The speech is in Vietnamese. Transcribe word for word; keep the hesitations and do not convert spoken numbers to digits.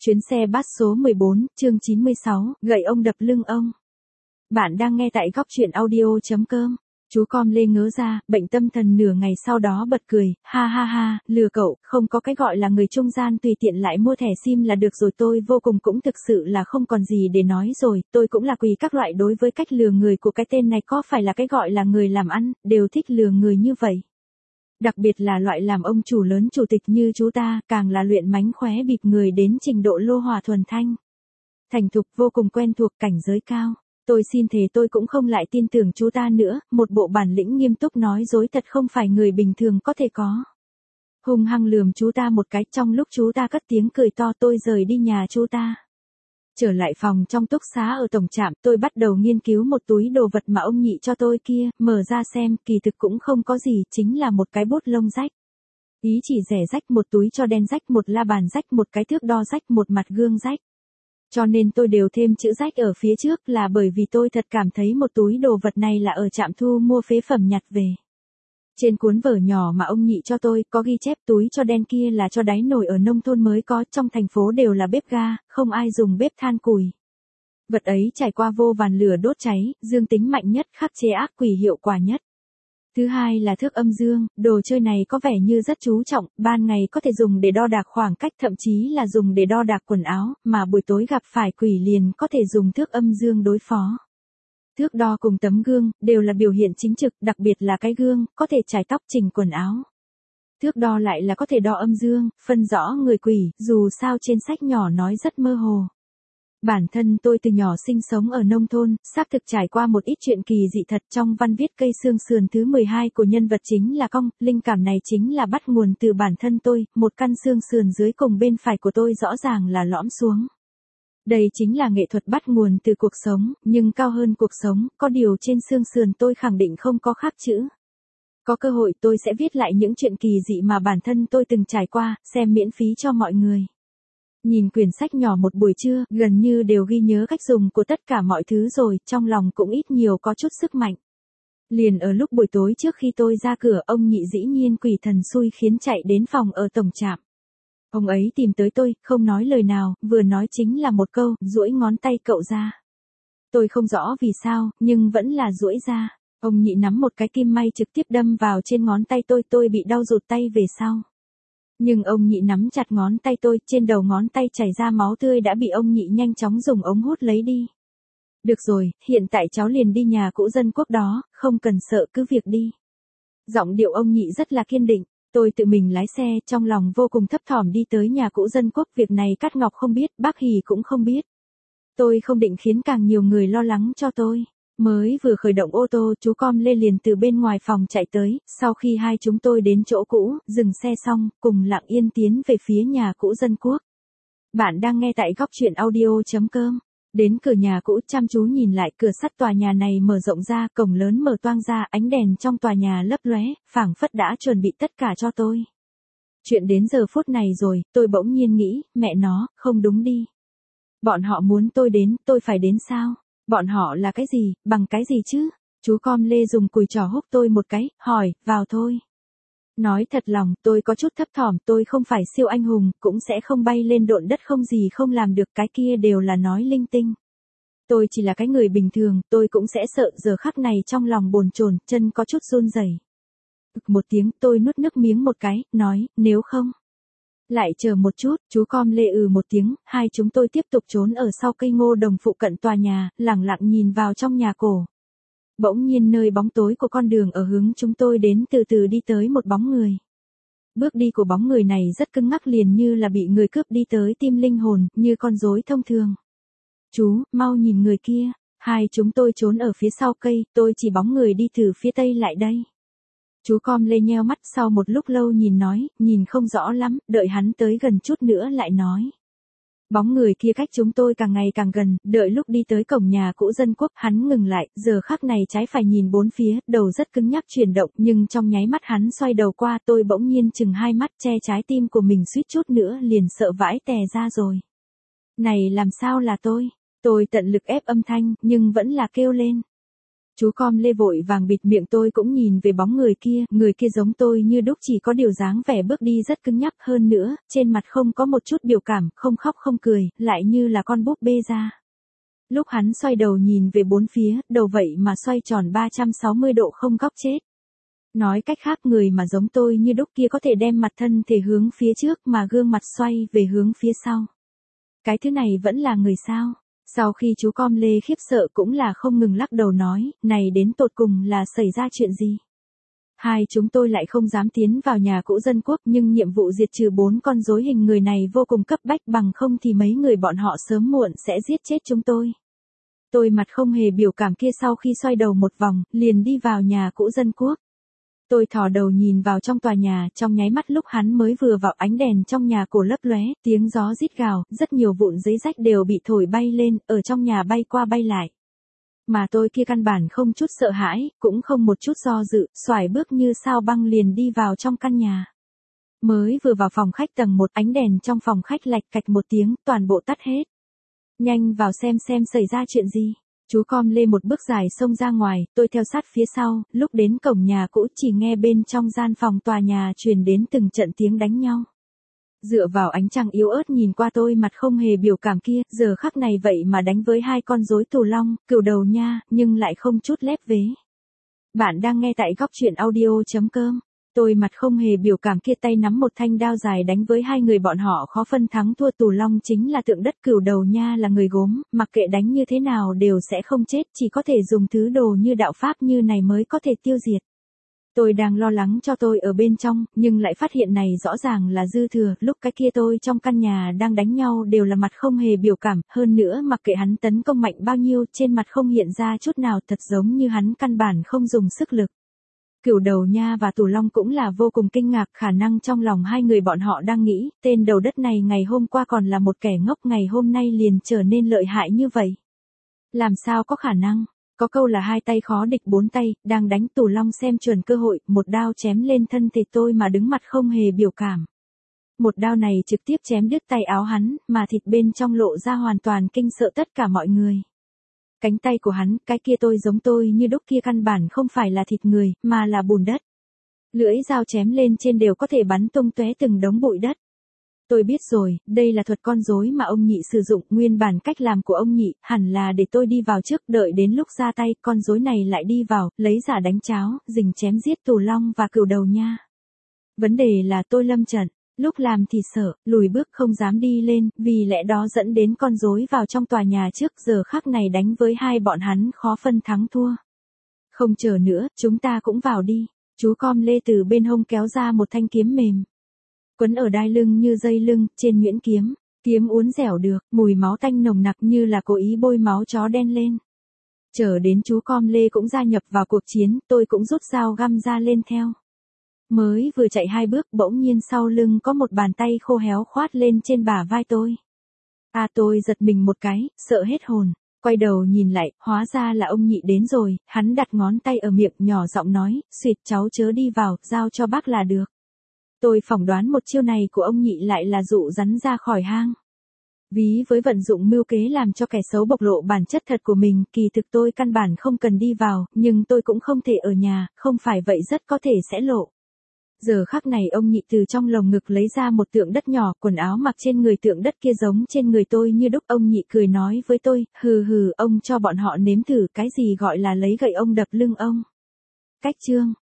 Chuyến xe bus số mười bốn, chương chín mươi sáu, gậy ông đập lưng ông. Bạn đang nghe tại góc truyện audio chấm com. Chú con Lê ngớ ra, bệnh tâm thần nửa ngày sau đó bật cười, ha ha ha, lừa cậu, không có cái gọi là người trung gian tùy tiện lại mua thẻ sim là được rồi. Tôi vô cùng cũng thực sự là không còn gì để nói rồi, tôi cũng là quỳ các loại đối với cách lừa người của cái tên này, có phải là cái gọi là người làm ăn, đều thích lừa người như vậy. Đặc biệt là loại làm ông chủ lớn chủ tịch như chú ta, càng là luyện mánh khóe bịp người đến trình độ lô hòa thuần thanh. Thành thục vô cùng quen thuộc cảnh giới cao. Tôi xin thề tôi cũng không lại tin tưởng chú ta nữa, một bộ bản lĩnh nghiêm túc nói dối thật không phải người bình thường có thể có. Hung hăng lườm chú ta một cái, trong lúc chú ta cất tiếng cười to tôi rời đi nhà chú ta. Trở lại phòng trong túc xá ở tổng trạm, tôi bắt đầu nghiên cứu một túi đồ vật mà ông nhị cho tôi kia, mở ra xem, kỳ thực cũng không có gì, chính là một cái bút lông rách. Ý chỉ rẻ rách, một túi cho đen rách, một la bàn rách, một cái thước đo rách, một mặt gương rách. Cho nên tôi đều thêm chữ rách ở phía trước là bởi vì tôi thật cảm thấy một túi đồ vật này là ở trạm thu mua phế phẩm nhặt về. Trên cuốn vở nhỏ mà ông nhị cho tôi có ghi chép túi cho đen kia là cho đáy nồi ở nông thôn mới có, trong thành phố đều là bếp ga, không ai dùng bếp than củi. Vật ấy trải qua vô vàn lửa đốt cháy, dương tính mạnh nhất, khắc chế ác quỷ hiệu quả nhất. Thứ hai là thước âm dương, đồ chơi này có vẻ như rất chú trọng, ban ngày có thể dùng để đo đạc khoảng cách, thậm chí là dùng để đo đạc quần áo, mà buổi tối gặp phải quỷ liền có thể dùng thước âm dương đối phó. Thước đo cùng tấm gương, đều là biểu hiện chính trực, đặc biệt là cái gương, có thể chải tóc chỉnh quần áo. Thước đo lại là có thể đo âm dương, phân rõ người quỷ, dù sao trên sách nhỏ nói rất mơ hồ. Bản thân tôi từ nhỏ sinh sống ở nông thôn, xác thực trải qua một ít chuyện kỳ dị thật. Trong văn viết cây xương sườn thứ mười hai của nhân vật chính là cong, linh cảm này chính là bắt nguồn từ bản thân tôi, một căn xương sườn dưới cùng bên phải của tôi rõ ràng là lõm xuống. Đây chính là nghệ thuật bắt nguồn từ cuộc sống, nhưng cao hơn cuộc sống, có điều trên xương sườn tôi khẳng định không có khắc chữ. Có cơ hội tôi sẽ viết lại những chuyện kỳ dị mà bản thân tôi từng trải qua, xem miễn phí cho mọi người. Nhìn quyển sách nhỏ một buổi trưa, gần như đều ghi nhớ cách dùng của tất cả mọi thứ rồi, trong lòng cũng ít nhiều có chút sức mạnh. Liền ở lúc buổi tối trước khi tôi ra cửa, ông nhị dĩ nhiên quỷ thần xui khiến chạy đến phòng ở tổng trạm. Ông ấy tìm tới tôi, không nói lời nào, vừa nói chính là một câu, duỗi ngón tay cậu ra. Tôi không rõ vì sao, nhưng vẫn là duỗi ra. Ông nhị nắm một cái kim may trực tiếp đâm vào trên ngón tay tôi, tôi bị đau rụt tay về sau. Nhưng ông nhị nắm chặt ngón tay tôi, trên đầu ngón tay chảy ra máu tươi đã bị ông nhị nhanh chóng dùng ống hút lấy đi. Được rồi, hiện tại cháu liền đi nhà cũ dân quốc đó, không cần sợ, cứ việc đi. Giọng điệu ông nhị rất là kiên định. Tôi tự mình lái xe, trong lòng vô cùng thấp thỏm đi tới nhà cũ dân quốc. Việc này Cát Ngọc không biết, bác Hì cũng không biết. Tôi không định khiến càng nhiều người lo lắng cho tôi. Mới vừa khởi động ô tô, chú con Lê liền từ bên ngoài phòng chạy tới, sau khi hai chúng tôi đến chỗ cũ, dừng xe xong, cùng lặng yên tiến về phía nhà cũ dân quốc. Bạn đang nghe tại góc truyện audio chấm com. Đến cửa nhà cũ chăm chú nhìn lại, cửa sắt tòa nhà này mở rộng ra, cổng lớn mở toang ra, ánh đèn trong tòa nhà lấp lóe, phảng phất đã chuẩn bị tất cả cho tôi. Chuyện đến giờ phút này rồi, tôi bỗng nhiên nghĩ, mẹ nó, không đúng đi. Bọn họ muốn tôi đến, tôi phải đến sao? Bọn họ là cái gì, bằng cái gì chứ? Chú con Lê dùng cùi trỏ húc tôi một cái, hỏi, vào thôi. Nói thật lòng, tôi có chút thấp thỏm, tôi không phải siêu anh hùng, cũng sẽ không bay lên độn đất, không gì không làm được, cái kia đều là nói linh tinh. Tôi chỉ là cái người bình thường, tôi cũng sẽ sợ. Giờ khắc này trong lòng bồn chồn, chân có chút run rẩy. Một tiếng, tôi nuốt nước miếng một cái, nói, nếu không. Lại chờ một chút, chú con Lê ừ một tiếng, hai chúng tôi tiếp tục trốn ở sau cây ngô đồng phụ cận tòa nhà, lẳng lặng nhìn vào trong nhà cổ. Bỗng nhiên nơi bóng tối của con đường ở hướng chúng tôi đến từ từ đi tới một bóng người. Bước đi của bóng người này rất cứng ngắc, liền như là bị người cướp đi tới tim linh hồn, như con rối thông thường. Chú, mau nhìn người kia. Hai chúng tôi trốn ở phía sau cây, tôi chỉ bóng người đi từ phía tây lại đây. Chú con Lê nheo mắt, sau một lúc lâu nhìn nói, nhìn không rõ lắm, đợi hắn tới gần chút nữa lại nói. Bóng người kia cách chúng tôi càng ngày càng gần, đợi lúc đi tới cổng nhà cũ dân quốc, hắn ngừng lại, giờ khắc này trái phải nhìn bốn phía, đầu rất cứng nhắc chuyển động, nhưng trong nháy mắt hắn xoay đầu qua, tôi bỗng nhiên chừng hai mắt, che trái tim của mình suýt chút nữa liền sợ vãi tè ra rồi. Này làm sao là tôi? Tôi tận lực ép âm thanh, nhưng vẫn là kêu lên. Chú com lê vội vàng bịt miệng, tôi cũng nhìn về bóng người kia, người kia giống tôi như đúc, chỉ có điều dáng vẻ bước đi rất cứng nhắc, hơn nữa, trên mặt không có một chút biểu cảm, không khóc không cười, lại như là con búp bê ra. Lúc hắn xoay đầu nhìn về bốn phía, đầu vậy mà xoay tròn ba trăm sáu mươi độ không góc chết. Nói cách khác, người mà giống tôi như đúc kia có thể đem mặt thân thể hướng phía trước mà gương mặt xoay về hướng phía sau. Cái thứ này vẫn là người sao? Sau khi chú com lê khiếp sợ cũng là không ngừng lắc đầu nói, này đến tột cùng là xảy ra chuyện gì? Hai chúng tôi lại không dám tiến vào nhà cũ dân quốc, nhưng nhiệm vụ diệt trừ bốn con rối hình người này vô cùng cấp bách, bằng không thì mấy người bọn họ sớm muộn sẽ giết chết chúng tôi. Tôi mặt không hề biểu cảm kia sau khi xoay đầu một vòng, liền đi vào nhà cũ dân quốc. Tôi thò đầu nhìn vào trong tòa nhà, trong nháy mắt lúc hắn mới vừa vào, ánh đèn trong nhà cổ lấp lóe, tiếng gió rít gào, rất nhiều vụn giấy rách đều bị thổi bay lên, ở trong nhà bay qua bay lại. Mà tôi kia căn bản không chút sợ hãi, cũng không một chút do dự, xoải bước như sao băng liền đi vào trong căn nhà. Mới vừa vào phòng khách tầng một, ánh đèn trong phòng khách lạch cạch một tiếng, toàn bộ tắt hết. Nhanh vào xem xem xảy ra chuyện gì. Chú com lê một bước dài xông ra ngoài, tôi theo sát phía sau, lúc đến cổng nhà cũ chỉ nghe bên trong gian phòng tòa nhà truyền đến từng trận tiếng đánh nhau. Dựa vào ánh trăng yếu ớt nhìn qua, tôi mặt không hề biểu cảm kia, giờ khắc này vậy mà đánh với hai con rối tù long, cừu đầu nha, nhưng lại không chút lép vế. Bạn đang nghe tại góc truyện audio chấm com. Tôi mặt không hề biểu cảm kia tay nắm một thanh đao dài đánh với hai người bọn họ, khó phân thắng thua. Tù long chính là tượng đất, cừu đầu nha là người gốm, mặc kệ đánh như thế nào đều sẽ không chết, chỉ có thể dùng thứ đồ như đạo pháp như này mới có thể tiêu diệt. Tôi đang lo lắng cho tôi ở bên trong, nhưng lại phát hiện này rõ ràng là dư thừa, lúc cái kia tôi trong căn nhà đang đánh nhau đều là mặt không hề biểu cảm, hơn nữa mặc kệ hắn tấn công mạnh bao nhiêu, trên mặt không hiện ra chút nào, thật giống như hắn căn bản không dùng sức lực. Cửu đầu nha và tù long cũng là vô cùng kinh ngạc, khả năng trong lòng hai người bọn họ đang nghĩ, tên đầu đất này ngày hôm qua còn là một kẻ ngốc, ngày hôm nay liền trở nên lợi hại như vậy. Làm sao có khả năng? Có câu là hai tay khó địch bốn tay, đang đánh. Tù long xem chuẩn cơ hội, một đao chém lên thân thể tôi mà đứng mặt không hề biểu cảm. Một đao này trực tiếp chém đứt tay áo hắn, mà thịt bên trong lộ ra hoàn toàn kinh sợ tất cả mọi người. Cánh tay của hắn, cái kia tôi giống tôi như đúc kia căn bản không phải là thịt người, mà là bùn đất. Lưỡi dao chém lên trên đều có thể bắn tung tóe từng đống bụi đất. Tôi biết rồi, đây là thuật con rối mà ông nhị sử dụng, nguyên bản cách làm của ông nhị, hẳn là để tôi đi vào trước, đợi đến lúc ra tay, con rối này lại đi vào, lấy giả đánh cháo, rình chém giết tù long và cừu đầu nha. Vấn đề là tôi lâm trận, lúc làm thì sợ, lùi bước không dám đi lên, vì lẽ đó dẫn đến con rối vào trong tòa nhà trước, giờ khắc này đánh với hai bọn hắn khó phân thắng thua. Không chờ nữa, chúng ta cũng vào đi. Chú com lê từ bên hông kéo ra một thanh kiếm mềm. Quấn ở đai lưng như dây lưng, trên nhuyễn kiếm, kiếm uốn dẻo được, mùi máu tanh nồng nặc như là cố ý bôi máu chó đen lên. Chờ đến chú com lê cũng gia nhập vào cuộc chiến, tôi cũng rút dao găm ra lên theo. Mới vừa chạy hai bước, bỗng nhiên sau lưng có một bàn tay khô héo khoát lên trên bả vai tôi. À, tôi giật mình một cái, sợ hết hồn. Quay đầu nhìn lại, hóa ra là ông nhị đến rồi, hắn đặt ngón tay ở miệng nhỏ giọng nói, xuyệt cháu chớ đi vào, giao cho bác là được. Tôi phỏng đoán một chiêu này của ông nhị lại là dụ rắn ra khỏi hang. Ví với vận dụng mưu kế làm cho kẻ xấu bộc lộ bản chất thật của mình, kỳ thực tôi căn bản không cần đi vào, nhưng tôi cũng không thể ở nhà, không phải vậy rất có thể sẽ lộ. Giờ khắc này ông nhị từ trong lồng ngực lấy ra một tượng đất nhỏ, quần áo mặc trên người tượng đất kia giống trên người tôi như đúc. Ông nhị cười nói với tôi, hừ hừ, ông cho bọn họ nếm thử cái gì gọi là lấy gậy ông đập lưng ông. Cách chương